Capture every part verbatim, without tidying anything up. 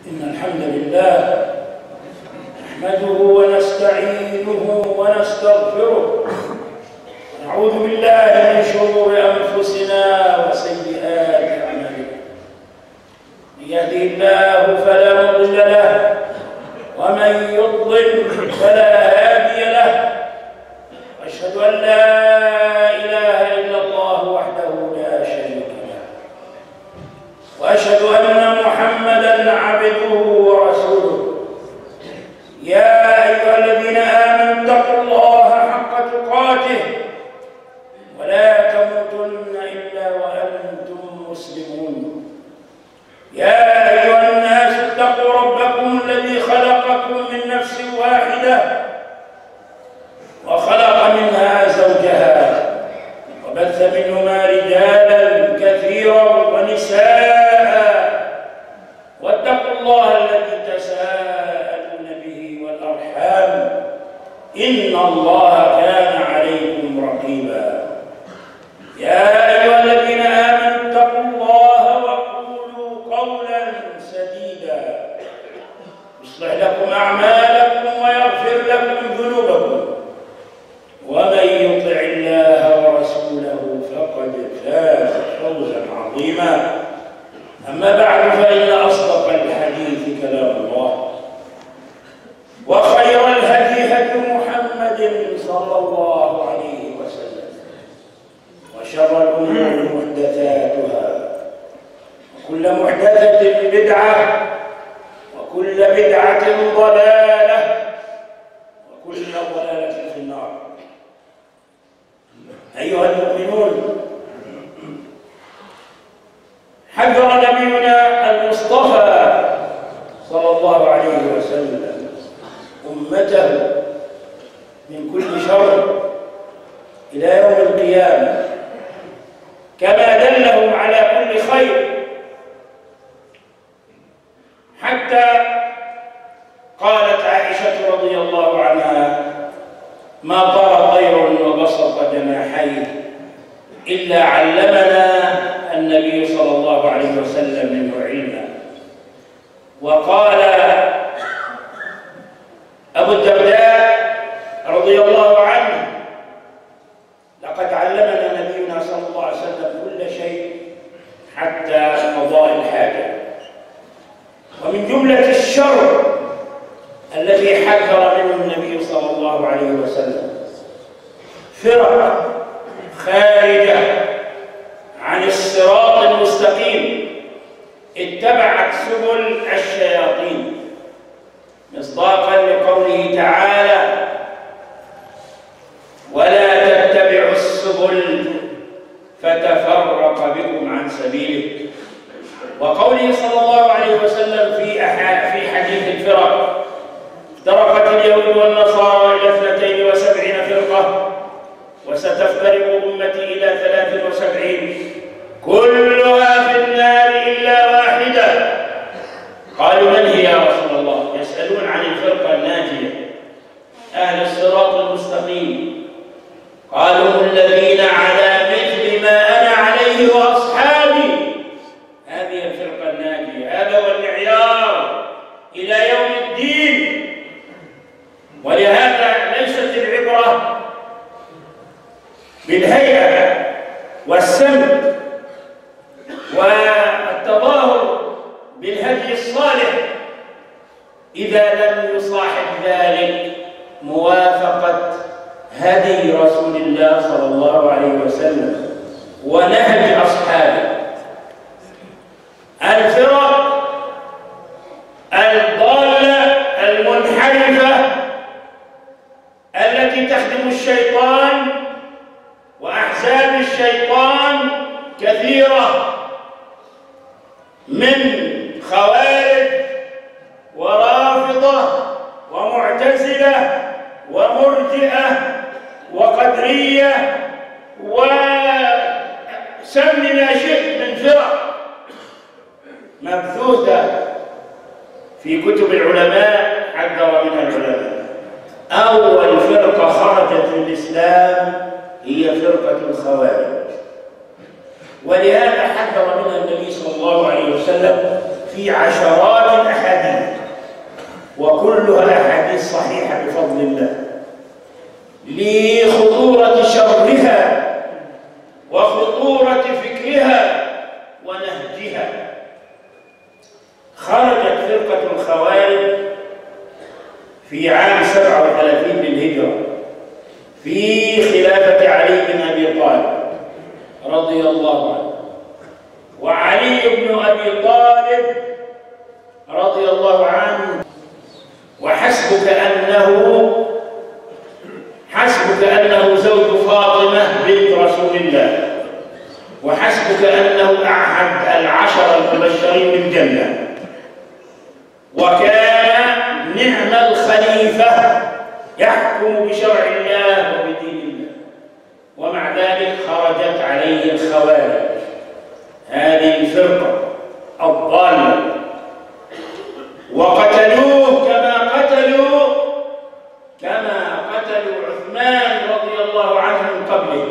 إن الحمد لله نحمده ونستعينه ونستغفره ونعوذ بالله من شرور أنفسنا وسيئات أعمالنا. من يهده الله فلا مضل له ومن يضلل فلا هادي له. أشهد أن لا إله إلا الله وحده لا شريك له وأشهد أن محمدًا عبده ورسوله. يا أيها الذين آمنوا اتقوا الله حق تقاته ولا تموتن إلا وأنتم مسلمون. يا أيها الناس اتقوا ربكم الذي خلقكم من نفس واحدة وخلق منها زوجها وبث منهما رجالا كثيرا ونساء واتقوا الله الذي تساءلون به والأرحام إن الله كان عليكم رقيبا. يا أيها الذين آمنوا اتقوا الله وقولوا قولا سديدا يصلح لكم أعمالكم ويغفر لكم ذنوبكم ومن يطع الله ورسوله فقد فاز فوزا عظيما. أما بعد فإن أصدق الحديث كلام الله وخير الهدي هدي محمد صلى الله عليه وسلم وشر الأمور محدثاتها وكل محدثة بدعة وكل بدعة ضلالة وكل ضلالة في النار. أيها المؤمنون، حذر نبينا المصطفى صلى الله عليه وسلم أمته من كل شر إلى يوم القيامة، كما دلهم على كل خير، حتى قالت عائشة رضي الله عنها: ما طار طير وبسط جناحيه إلا علمنا النبي صلى الله عليه وسلم منه علما. وقال أبو الدرداء رضي الله عنه: لقد علمنا نبينا صلى الله عليه وسلم كل شيء حتى قضاء الحاجة. ومن جملة الشر الذي حذر منه النبي صلى الله عليه وسلم فرق خارجة عن الصراط المستقيم اتبعت سبل الشياطين، مصداقا لقوله تعالى: ولا تتبعوا السبل فتفرق بكم عن سبيله. وقوله صلى الله عليه وسلم في في حديث الفرق: افترقت اليهود والنصارى إلى اثنتين وسبعين فرقة وستفترق أمتي إلى ثلاث وسبعين كلها في النار إلا واحدة. قالوا: من هي يا رسول الله؟ يسألون عن الفرقة الناجية أهل الصراط المستقيم. قالوا: هم الذين على مثل ما أنا عليه وأصحابي. هذه الفرقة الناجية، هذا هو المعيار إلى يوم الدين. ولهذا ليست العبرة بالهيئة والسمت والتظاهر بالهدي الصالح إذا لم يصاحب ذلك موافقة هدي رسول الله صلى الله عليه وسلم ونهج أصحابه. الفرق الضالة المنحرفة التي تخدم الشيطان وأحزاب الشيطان كثيرة، من خوارج ورافضة ومعتزلة ومرجئة وقدرية وسم ما شئت من فرق مبثوثة في كتب العلماء حذر منها العلماء. أول فرقة خرجت من الإسلام هي فرقة الخوارج، ولهذا حذر منها النبي صلى الله عليه وسلم في عشرات الأحاديث أحاديث، وكلها أحاديث صحيحة بفضل الله، لخطورة شرها وخطورة فكرها ونهجها. خرجت فرقة الخوارج في عام سبعة وثلاثين للهجرة في خلافة علي بن أبي طالب رضي الله عنه. وعلي بن أبي طالب رضي الله عنه وحسبك أنه حسبك أنه زوج فاطمة بنت رسول الله، وحسبك أنه أحد العشر المبشرين بالجنة، وكان نعم الخليفة يحكم بشرع الله وبدين الله، ومع ذلك خرجت عليه الخوارج، هذه الفرقة الضالة، وقتلوه كما قتلوا كما قتلوا عثمان رضي الله عنه من قبله.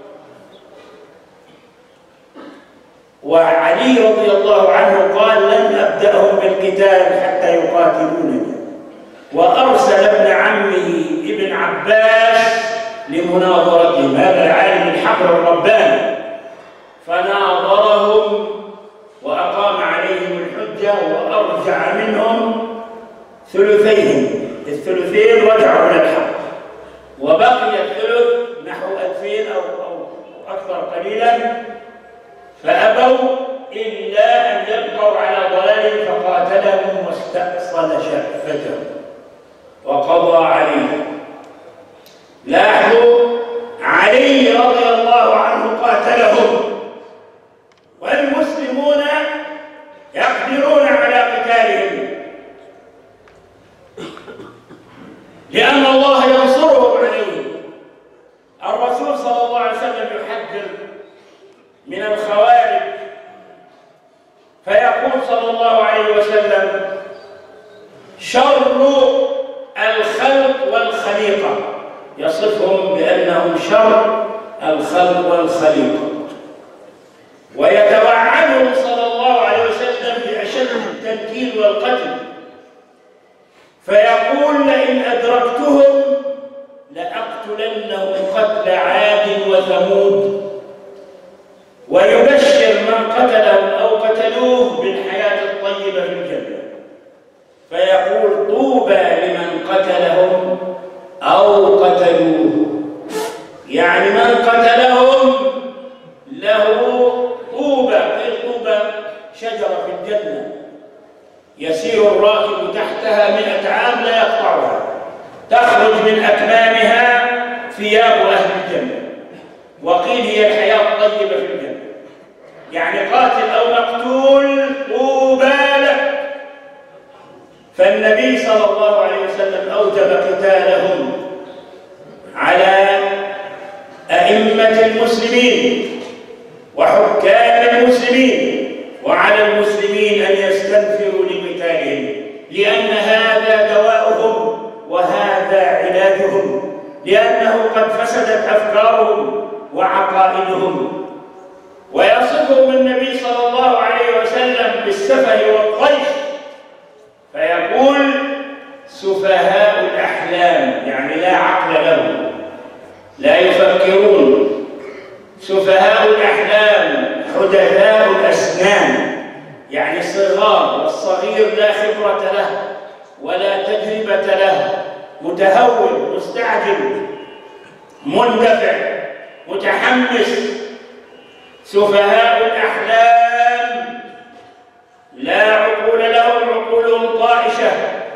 وعلي رضي الله عنه قال: لن أبدأهم بالقتال حتى يقاتلونني، وأرسل ابن عمه ابن عباس لمناظرتهم، هذا العالم الحبر الرباني، فناظرهم وأقام عليهم الحجة وأرجع منهم ثلثيهم، الثلثين رجعوا إلى الحق، وبقي الثلث نحو ألفين أو أكثر قليلا، فأبوا إلا أن يبقوا على ضلال، فقاتلهم واستأصل شأفتهم وقضى عليهم. لاحظوا، علي رضي الله عنه قاتلهم، والمسلمون يقدرون على قتالهم، لأن الله ينصرهم عليهم. الرسول صلى الله عليه وسلم يحذر من الخوارج، فيقول صلى الله عليه وسلم: شر الخلق والخليقة، يصفهم بأنهم شر الخلق والخليقة، ويتوعدهم صلى الله عليه وسلم بأشد التنكيل والقتل، فيقول: لئن أدركتهم لأقتلنهم قتل عاد وثمود، ويبشر من قتلهم أو قتلوه بالحياة الطيبة في الجنة، فيقول: طوبى لمن قتلهم أو قتلوه، يعني من قتلهم له طوبى، طوبى شجرة في الجنة يسير الراكب تحتها مئة عام لا يقطعها، تخرج من أكمامها ثياب أهل الجنة، وقيل هي الحياة الطيبة في الجنة، يعني قاتل أو مقتول طوبى لك. فالنبي صلى الله عليه وسلم أوجب قتالهم على أئمة المسلمين وحكام المسلمين، وعلى المسلمين أن يستنفروا لقتالهم، لأن هذا دواؤهم وهذا علاجهم، لأنه قد فسدت أفكارهم وعقائدهم. ويصفهم النبي صلى الله عليه وسلم بالسفه والطيش، فيقول: سفهاء الأحلام، يعني لا عقل لهم، لا يفكرون، سفهاء الأحلام، حدثاء الأسنان، يعني صغار، والصغير لا خبرة له ولا تجربة له، متهور، مستعجل، مندفع، متحمس. سفهاء الأحلام لا عقول لهم، عقولهم طائشة.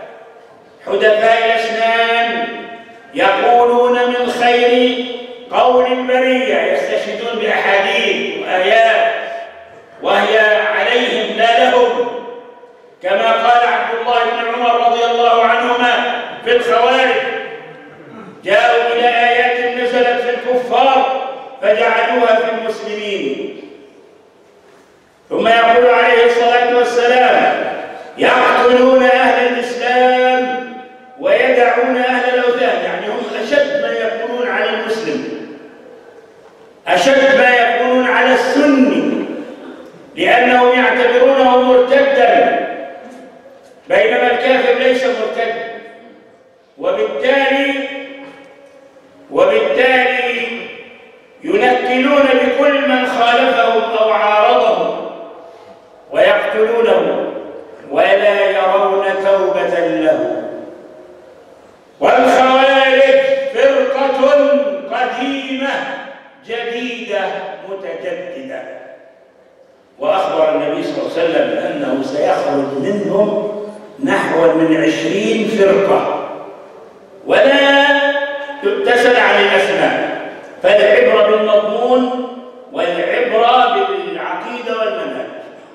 حدثاء الأسنان يقولون من خير قول البرية، يستشهدون بأحاديث وآيات وهي عليهم لا لهم، كما قال عبد الله بن عمر رضي الله عنهما في الخوارج: جاءوا إلى آيات نزلت في الكفار فجعلوها في المسلمين. ثم يقول عليه الصلاة والسلام: يقتلون أهل الإسلام ويدعون أهل الأوثان، يعني هم أشد ما يكونون على المسلم، أشد ما يكونون على السني، لأنهم يعتبرونه مرتدا، بينما الكافر ليس مرتد، وبالتالي وبالتالي ينكلون بكل من خالفهم أو عارضهم ويقتلونه ولا يرون توبة له. والخوارج فرقة قديمة جديدة متجددة، وأخبر النبي صلى الله عليه وسلم أنه سيخرج منهم نحو من عشرين فرقة، ولا تتسل عن الأسماء، فالعبرة بالمضمون والعبرة بالعقيدة والمنهج.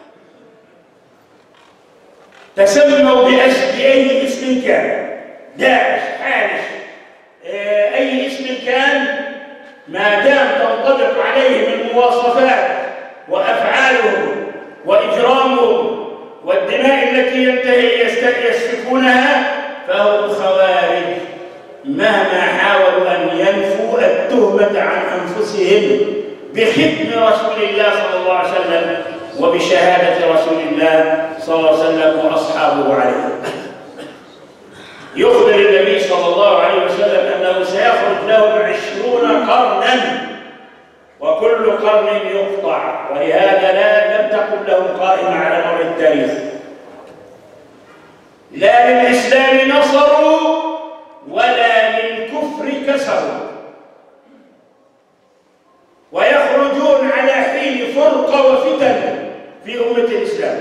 تسموا بأي اسم كان، داعش، حارس، أي اسم كان، ما دام تنطبق عليه من مواصفات وأفعالهم وإجرامهم والدماء التي ينتهي يسفكونها فهم خوارج، مهما حاولوا أن ينفوا التهمة عن أنفسهم بختم رسول الله صلى الله عليه وسلم وبشهادة رسول الله صلى الله عليه وسلم وأصحابه عليه. يخبر النبي صلى الله عليه وسلم أنه سيخرج لهم عشرون قرنا وكل قرن يقطع، ولهذا لا لم تكن لهم قائمة على مر التاريخ. لا للإسلام نصروا ولا للكفر كسروا، ويخرجون على حين فرقة وفتن في أمة الإسلام،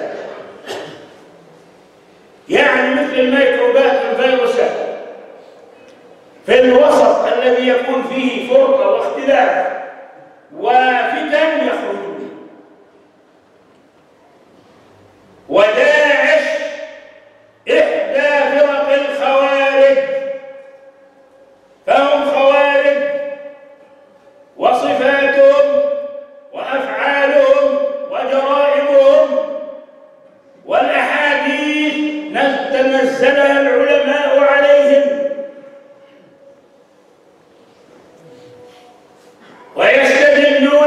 يعني مثل الميكروبات والفيروسات في الوسط الذي يكون فيه فرقة واختلاف وفتن يخرجون. وداعش إحدى فرق الخوارج، فهم خوارج وصفاتهم وأفعالهم وجرائمهم والأحاديث تنزلها العلماء عليهم، ويستدلون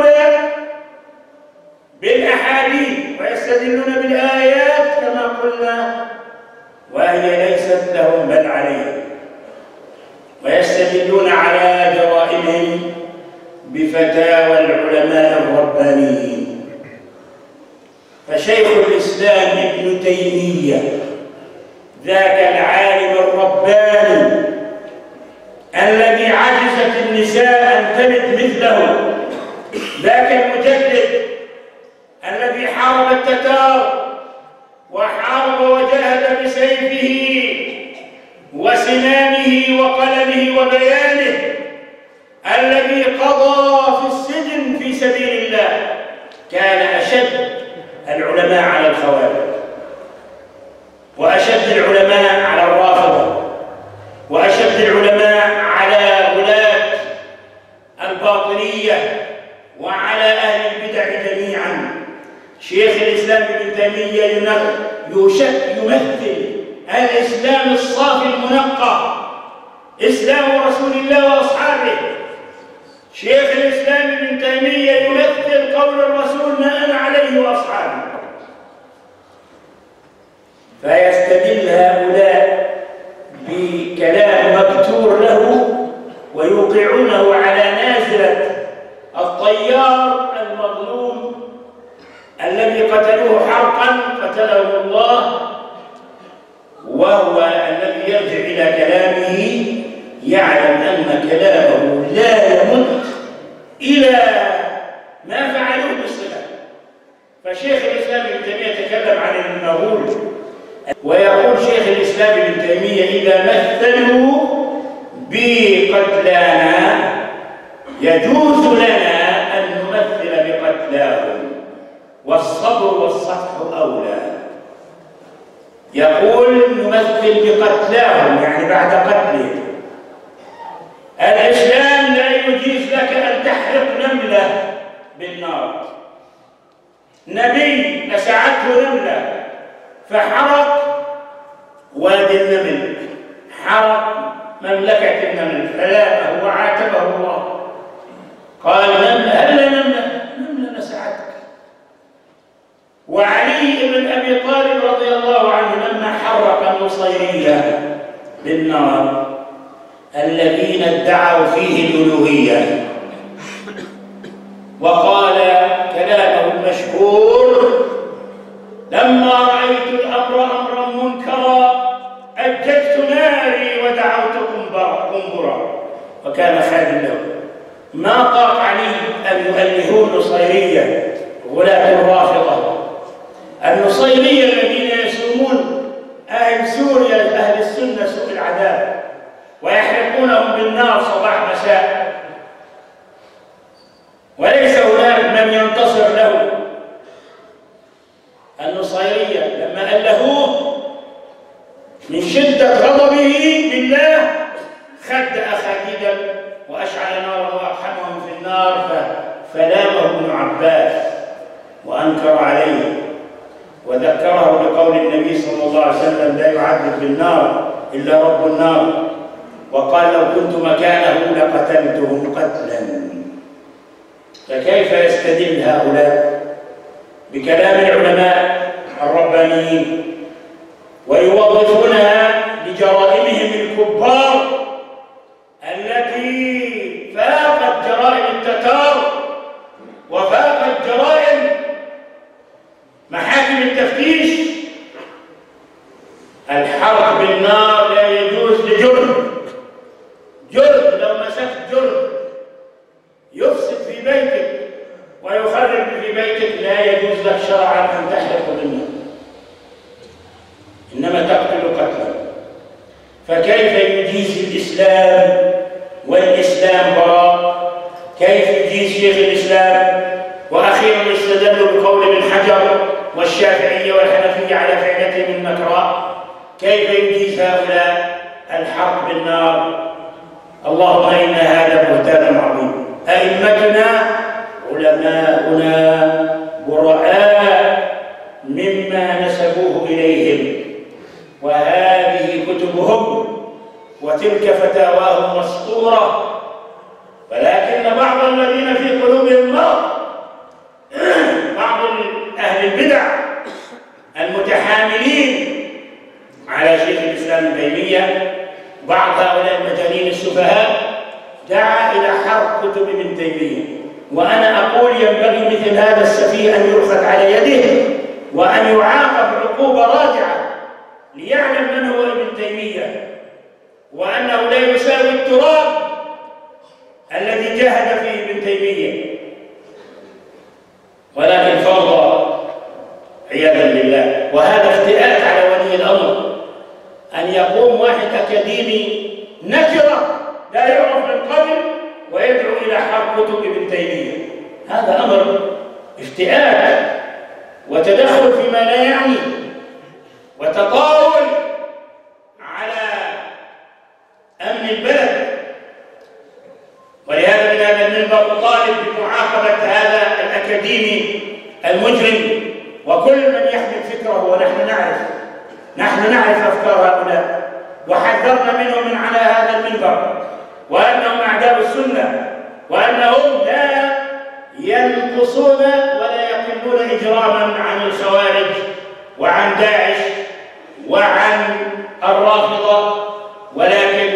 بالأحاديث ويستدلون بالآيات كما قلنا، وهي ليست لهم بل عليهم، ويستدلون على جرائمهم بفتاوى العلماء الربانيين. فشيخ الإسلام ابن تيمية ذاك العالم الرباني الذي عجزت النساء أن تلد مثله، ذاك المجدد الذي حارب التتار وحارب وجاهد بسيفه وسنانه وقلمه وبيانه، الذي قضى في السجن في سبيل الله، كان أشد العلماء على الخوارج، وأشد العلماء على الرافضة، وأشد العلماء على غلاة الباطنية وعلى أهل البدع جميعا. شيخ الإسلام ابن تيمية يشك يمثل الإسلام الصافي المنقى، إسلام رسول الله وأصحابه. شيخ الإسلام ابن تيمية يمثل قول الرسول ما أنا عليه وأصحابه. فيستدل هؤلاء بكلام مكتور له ويوقعونه على نازلة الطيار المظلوم الذي قتلوه حرقا قتله الله، وهو الذي يرجع إلى كلامه يعلم أن كلامه لا يمت إلى ما فعلوه بالصلة. فشيخ الإسلام ابن تيمية يتكلم عن المغول، ويقول شيخ الإسلام ابن تيمية إذا مثلوا بقتلانا يجوز لنا أن نمثل بقتلاهم، والصبر والصفح أولى. يقول نمثل بقتلاهم يعني بعد قتلهم. الإسلام لا يجيز لك أن تحرق نملة بالنار. نبي لسعته نملة فحرق وادي النمل، حرق مملكة النمل، فلامه وعاتبه الله، قال نملة هل نملة؟ نملة لسعتك. وعلي بن أبي طالب رضي الله عنه لما حرق النصيرية بالنار الذين ادعوا فيه الألوهية، وقال كلامه المشهور: لما رأيت الأمر أمرا منكرا أججت ناري ودعوتكم قنبرا. وكان خادم له. ما طاق عليه أن يؤلهوا النصيرية غلاة الرافضة، النصيرية الذين يسومون أهل سوريا أهل السنة سوء العذاب ويحرقونهم بالنار صباح مساء، وليس هناك من ينتصر له. النصيرية لما ألهوه من شدة غضبه بالله خد أخاديدا وأشعل نارا وأقحمهم في النار، فلامه ابن عباس وأنكر عليه وذكره بقول النبي صلى الله عليه وسلم: لا يعذب بالنار إلا رب النار، وقال: لو كنت مكانه لقتلتهم قتلا. فكيف يستدل هؤلاء بكلام العلماء الربانيين ويوظفونها لجرائمهم الكبار التي فاقت جرائم التتار وفاقت جرائم محاكم التفتيش؟ الحرق بالنار لا يجوز لجرم. جرم لو مسكت جرم يفسد في بيتك ويخرب في بيتك لا يجوز لك شرعا ان تحرق بالنار، انما تقتل قتلا. فكيف يجيز الاسلام والاسلام براء؟ كيف يجيز شيخ الاسلام واخيرا استدلوا بقول ابن حجر والشافعيه والحنفيه على فعلتهم النكراء؟ كيف يجيز هؤلاء الحرق بالنار؟ اللهم ان هذا بهتان عظيم. ائمتنا علماؤنا براء مما نسبوه اليهم، وهذه كتبهم وتلك فتاواهم مسطوره، ولكن بعض الذين في قلوبهم مرض، بعض اهل البدع المتحاملين على شيخ الاسلام ابن تيميه، بعض هؤلاء المجانين السفهاء دعا الى حرق كتب ابن تيميه. وانا اقول ينبغي مثل هذا السفيه ان يؤخذ على يده وان يعاقب عقوبه رادعه ليعلم من هو ابن تيميه، وانه لا يساوي التراب الذي جاهد فيه ابن تيميه، ولكن فوضى عياذا بالله. وهذا افتئات على ولي الامر ان يقوم واحد اكاديمي نكره لا يعرف من قبل ويدعو الى حرق كتب ابن تيميه. هذا امر افتئات وتدخل فيما لا يعني وتطاول على امن البلد. ولهذا من هذا المنبر اطالب بمعاقبه هذا الاكاديمي المجرم وكل من يحمل فكره، ونحن نعرف نحن نعرف افكار هؤلاء وحذرنا منهم من على هذا المنبر، وانهم اعداء السنه، وانهم لا ينقصون ولا يقلون اجراما عن الخوارج وعن داعش وعن الرافضه، ولكن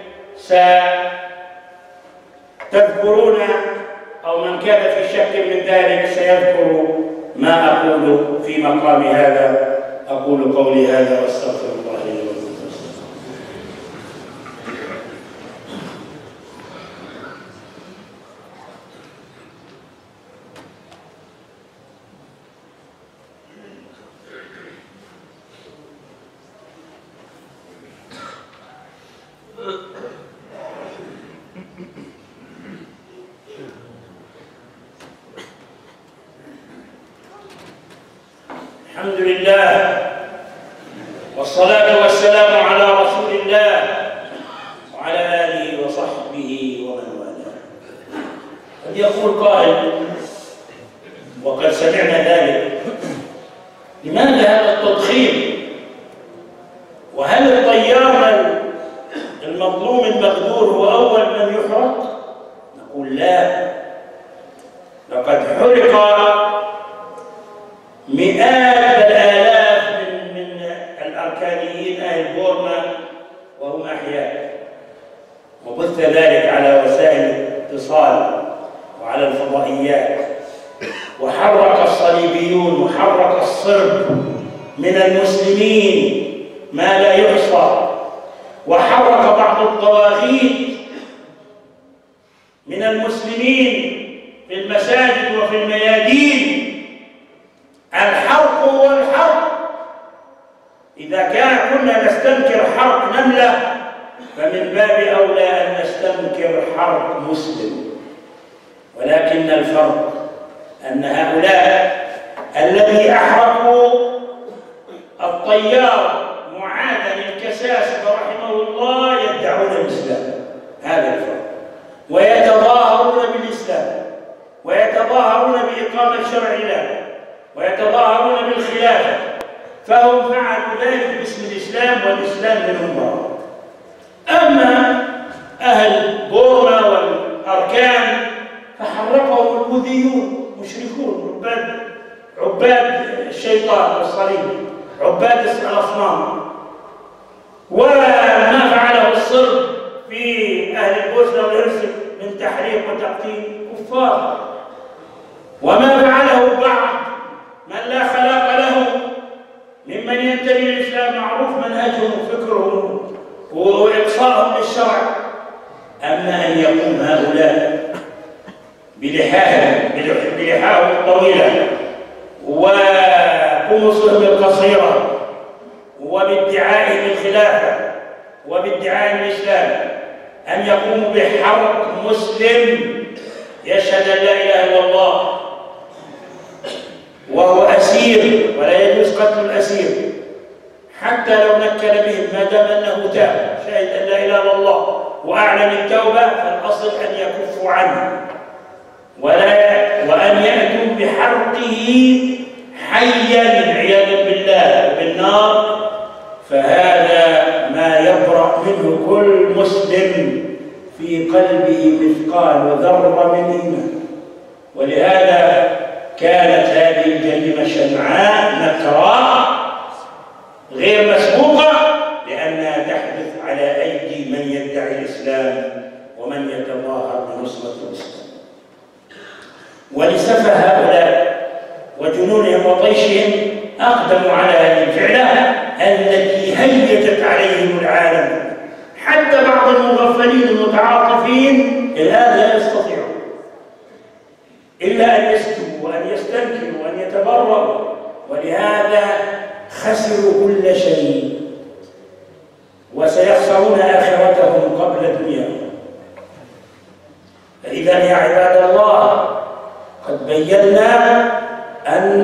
ستذكرون او من كان في شك من ذلك سيذكر ما اقول في مقام هذا. اقول قولي هذا واستغفر الله لي ولكم. الحمد لله والصلاة والسلام على رسول الله وعلى آله وصحبه ومن والاه. قد يقول قائل وقد سمعنا ذلك: لماذا هذا التضخيم؟ وهل الطيار المظلوم المغدور هو أول من يحرق؟ نقول لا، لقد حرق مئات بل آلاف من من الأركانيين المدنيين أهل بورما وهم أحياء، وبث ذلك على وسائل الاتصال وعلى الفضائيات، وحرك الصليبيون وحرك الصرب من المسلمين ما لا يحصى، وحرك بعض الطواغيت من المسلمين في المساجد وفي الميادين. الحرق هو الحرق. إذا كان كنا نستنكر حرق نملة فمن باب أولى أن نستنكر حرق مسلم. ولكن الفرق أن هؤلاء الذي أحرقوا الطيار معاذ الكساسي رحمه الله يدعون الإسلام، هذا الفرق، ويتظاهرون بالإسلام، ويتظاهرون بإقامة شرع الله، ويتظاهرون بالخلافة، فهم فعلوا ذلك باسم الإسلام والإسلام منهم براء. أما أهل بورما والأركان فحرقهم البوذيون مشركون عباد عباد الشيطان والصليب، عباد الأصنام. وما فعله الصرب في أهل البوسنة والهرسك من تحريق وتقتيل كفار، وما فعله بعض من لا خلاق له ممن ينتمي للإسلام معروف منهجهم وفكرهم وإقصائهم للشرع. أما أن يقوم هؤلاء بلحاهم بلحاهم الطويلة وقمصهم القصيرة وبادعائهم الخلافة وبادعائهم الإسلام أن يقوموا بحرق مسلم يشهد أن لا إله إلا الله وهو أسير، ولا يجوز قتل الأسير حتى لو نكل بهم ما دام أنه تاب شهد أن لا إله إلا الله وأعلن التوبة، فالأصل أن يكفوا عنه ولا وأن يأتوا بحرقه حيا عياذا بالله بالنار. فهذا ما يبرأ منه كل مسلم في قلبه مثقال ذرة من إيمان. ولهذا كانت هذه الجريمة شنعاء نكراء غير مسبوقة، لأنها تحدث على أيدي من يدعي الإسلام ومن يتظاهر بنصرة الإسلام. ولسفه هؤلاء وجنونهم وطيشهم أقدموا على هذه الفعلة التي هيجت عليهم العالم، حتى بعض المغفلين المتعاطفين الآن لا يستطيعون إلا أن يسكتوا وأن يستنكروا وأن يتبرروا، ولهذا خسروا كل شيء وسيخسرون آخرتهم قبل دنياهم. فإذا يا عباد الله قد بينا أن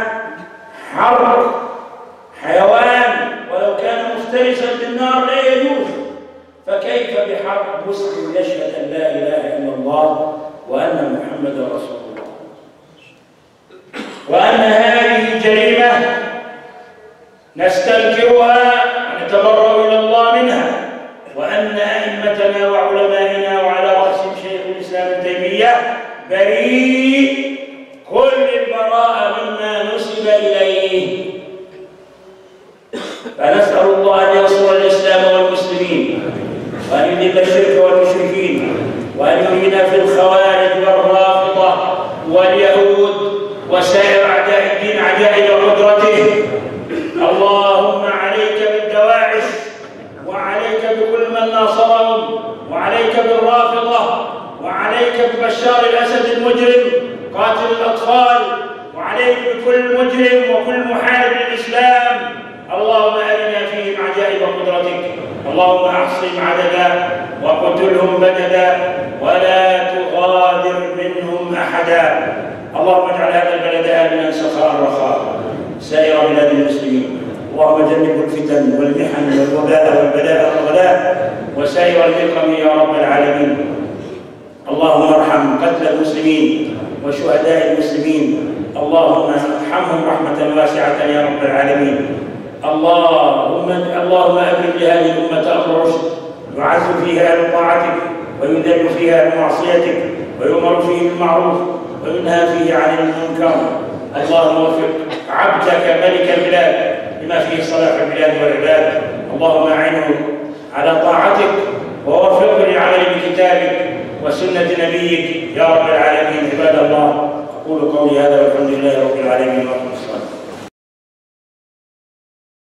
حرق حيوان ولو كان مفترسا بالنار لا يجوز، فكيف بحرق مسلم يشهد أن لا إله إلا الله وأن محمدا رسول الله؟ وأن هذه جريمة نستنكرها ونتبرأ إلى الله منها، وأن أئمتنا وعلمائنا وعلى رأسهم شيخ الإسلام ابن تيمية بريء كل البراءة مما نسب إليه. فنسأل الله أن ينصر الإسلام والمسلمين، وأن يذل الشرك والمشركين، وأن يعين في الخوارج والرافضة واليهود وسائر أعداء الدين عجائب قدرته. اللهم عليك بالدواعش، وعليك بكل من ناصرهم، وعليك بالرافضة، وعليك ببشار الأسد المجرم قاتل الأطفال، وعليك بكل مجرم وكل محارب للإسلام. اللهم أرنا فيهم عجائب قدرتك، اللهم أحصهم عددا وقتلهم بددا ولا تغادر منهم أحدا. اللهم اجعل هذا البلد آمنا سخاء رخاء سائر بلاد المسلمين. اللهم جنبه الفتن والمحن والوباء والبلاء والغلاء وسائر النقم يا رب العالمين. اللهم ارحم قتل المسلمين وشهداء المسلمين، اللهم ارحمهم رحمة واسعة يا رب العالمين. اللهم اللهم أبرم لهذه الأمة أمر رشد يعز فيها أهل طاعتك ويذل فيها أهل معصيتك، ويؤمر فيه بالمعروف وينهى فيه عن المنكر. اللهم وفق عبدك ملك البلاد لما فيه صلاح البلاد والعباد. اللهم أعنه على طاعتك ووفقه للعمل بكتابك وسنة نبيك يا رب العالمين. عباد الله، أقول قولي هذا والحمد لله رب